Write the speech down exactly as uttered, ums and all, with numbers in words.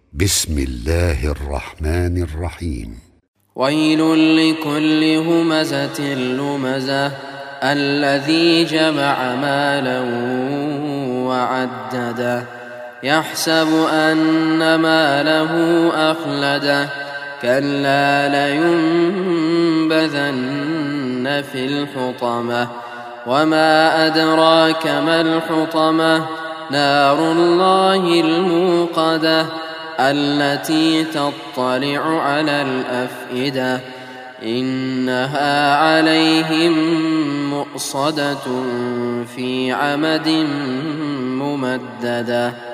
بسم الله الرحمن الرحيم. ويل لكل همزة لمزة الذي جمع مالا وعدده يحسب أن ماله أخلده كلا لينبذن في الحطمة وما أدراك ما الحطمة نار الله الموقدة التي تطلع على الأفئدة إنها عليهم مؤصدة في عمد ممددة.